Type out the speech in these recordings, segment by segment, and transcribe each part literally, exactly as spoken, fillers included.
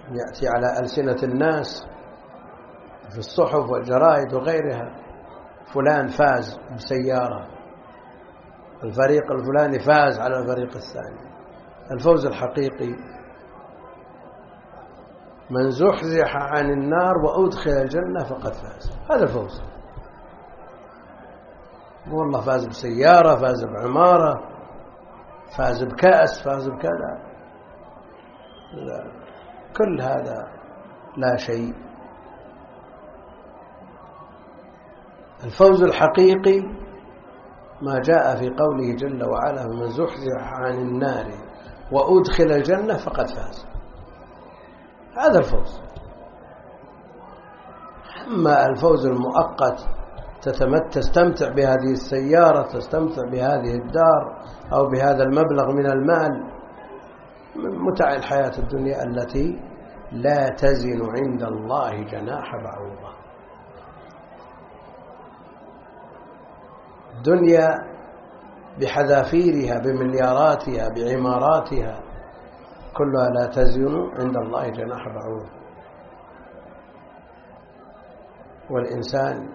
يأتي على ألسنة الناس في الصحف والجرائد وغيرها: فلان فاز بسيارة، الفريق الفلاني فاز على الفريق الثاني. الفوز الحقيقي من زحزح عن النار وأدخل الجنة فقد فاز. هذا الفوز. والله فاز بسيارة، فاز بعمارة، فاز بكأس، فاز بكذا، لا. كل هذا لا شيء. الفوز الحقيقي ما جاء في قوله جل وعلا: من زحزح عن النار وأدخل الجنة فقد فاز. هذا الفوز. أما الفوز المؤقت تستمتع بهذه السيارة، تستمتع بهذه الدار، أو بهذا المبلغ من المال، من متع الحياة الدنيا التي لا تزن عند الله جناح بعوضة. الدنيا بحذافيرها بملياراتها بعماراتها كلها لا تزن عند الله جناح بعوضة. والإنسان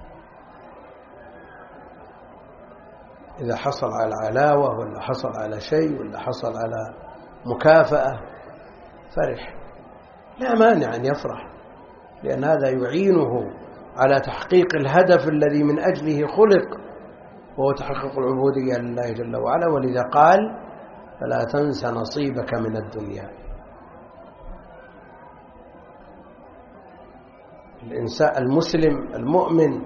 إذا حصل على علاوة ولا حصل على شيء ولا حصل على مكافأة فرح، لا مانع أن يفرح، لأن هذا يعينه على تحقيق الهدف الذي من أجله خلق، وهو تحقق العبودية لله جل وعلا. ولذا قال: فلا تنس نصيبك من الدنيا. الإنسان المسلم المؤمن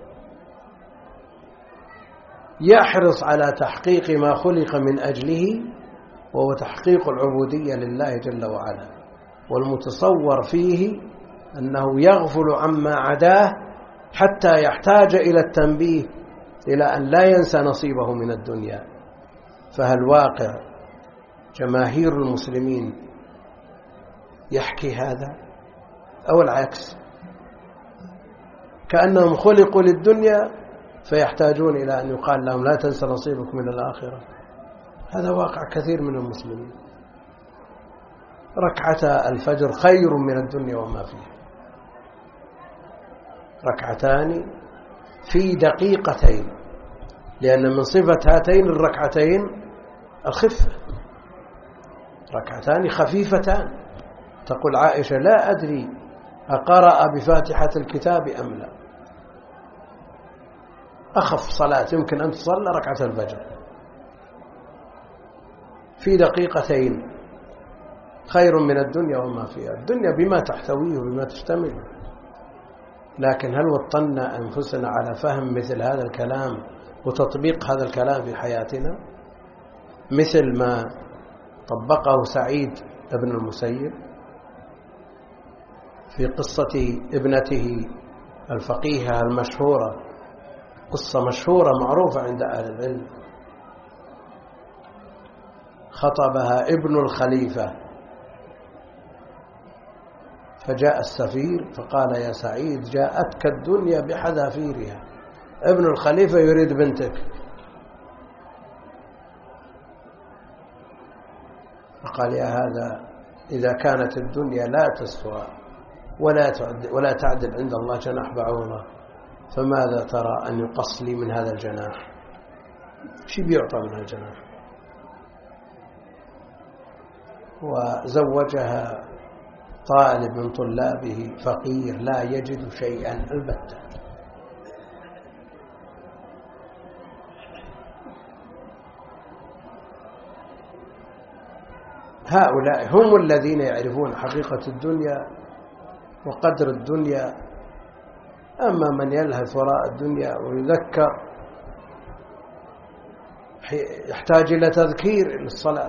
يحرص على تحقيق ما خلق من أجله، وهو تحقيق العبودية لله جل وعلا. والمتصور فيه أنه يغفل عما عداه حتى يحتاج إلى التنبيه إلى أن لا ينسى نصيبه من الدنيا. فهل واقع جماهير المسلمين يحكي هذا أو العكس؟ كأنهم خلقوا للدنيا فيحتاجون إلى أن يقال لهم: لا تنسى نصيبك من الآخرة. هذا واقع كثير من المسلمين. ركعتا الفجر خير من الدنيا وما فيها. ركعتان في دقيقتين، لأن من صفة هاتين الركعتين الخفة. ركعتان خفيفتان. تقول عائشة: لا أدري أقرأ بفاتحة الكتاب أم لا. أخف صلاة يمكن أن تصلى ركعة الفجر في دقيقتين خير من الدنيا وما فيها. الدنيا بما تحتويه وبما تشتمل. لكن هل وطنا أنفسنا على فهم مثل هذا الكلام وتطبيق هذا الكلام في حياتنا، مثل ما طبقه سعيد ابن المسيب في قصة ابنته الفقيهة المشهورة، قصة مشهورة معروفة عند أهل العلم. خطبها ابن الخليفة، فجاء السفير فقال: يا سعيد، جاءتك الدنيا بحذافيرها. ابن الخليفة يريد بنتك. فقال: يا هذا، إذا كانت الدنيا لا تسوى ولا تعدل, ولا تعدل عند الله جناح بعوضة، فماذا ترى أن يقص لي من هذا الجناح؟ شي بيعطى من الجناح؟ وزوجها طالب من طلابه فقير لا يجد شيئا البتة. هؤلاء هم الذين يعرفون حقيقة الدنيا وقدر الدنيا. أما من يلهث وراء الدنيا ويذكر يحتاج إلى تذكير للصلاة.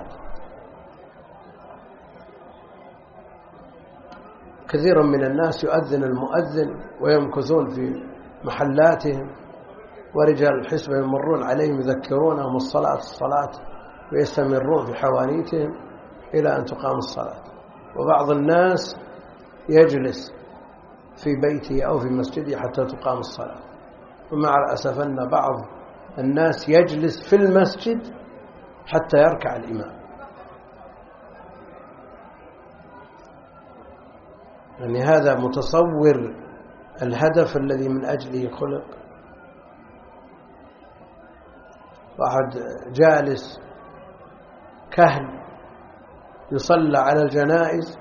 كثير من الناس يؤذن المؤذن ويمكثون في محلاتهم، ورجال الحسبة يمرون عليهم يذكرونهم الصلاة الصلاة ويستمرون في حوانيتهم إلى أن تقام الصلاة. وبعض الناس يجلس في بيته أو في مسجده حتى تقام الصلاة. ومع الأسف أن بعض الناس يجلس في المسجد حتى يركع الإمام. يعني هذا متصور الهدف الذي من أجله خلق. واحد جالس كهل يصلى على الجنائز،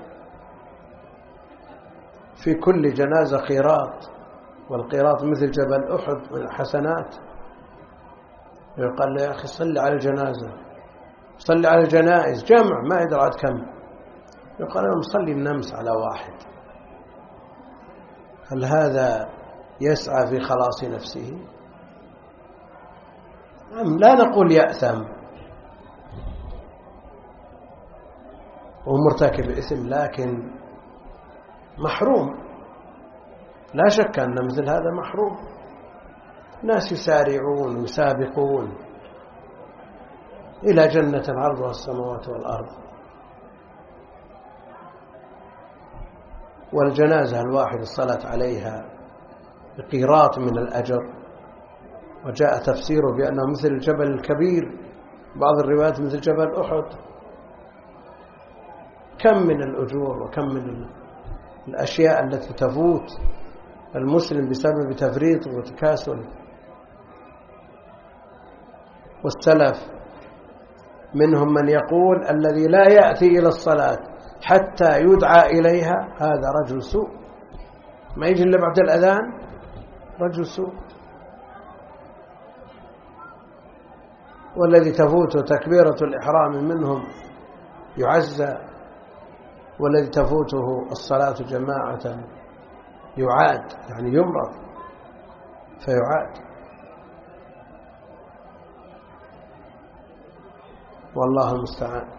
في كل جنازة قيراط، والقيراط مثل جبل أحد من الحسنات. يقال له يا أخي صلي على الجنازة، صلي على الجنائز، جمع ما يدري عاد كم. يقال أنا مصلي النمس على واحد. هل هذا يسعى في خلاص نفسه؟ لا نقول يأثم ومرتكب إثم، لكن محروم. لا شك أن مثل هذا محروم. ناس يسارعون ويسابقون إلى جنة عرضها السماوات والأرض، والجنازة الواحدة الصلاة عليها بقيراط من الأجر، وجاء تفسيره بأنه مثل الجبل الكبير، بعض الروايات مثل جبل أحد. كم من الأجور وكم من الأشياء التي تفوت المسلم بسبب تفريط وتكاسل. والسلف منهم من يقول الذي لا يأتي إلى الصلاة حتى يدعى إليها هذا رجل سوء، ما يجي إلا بعد الأذان رجل سوء. والذي تفوته تكبيرة الإحرام منهم يعزى، والذي تفوته الصلاة جماعة يعاد، يعني يمرض فيعاد. والله المستعان.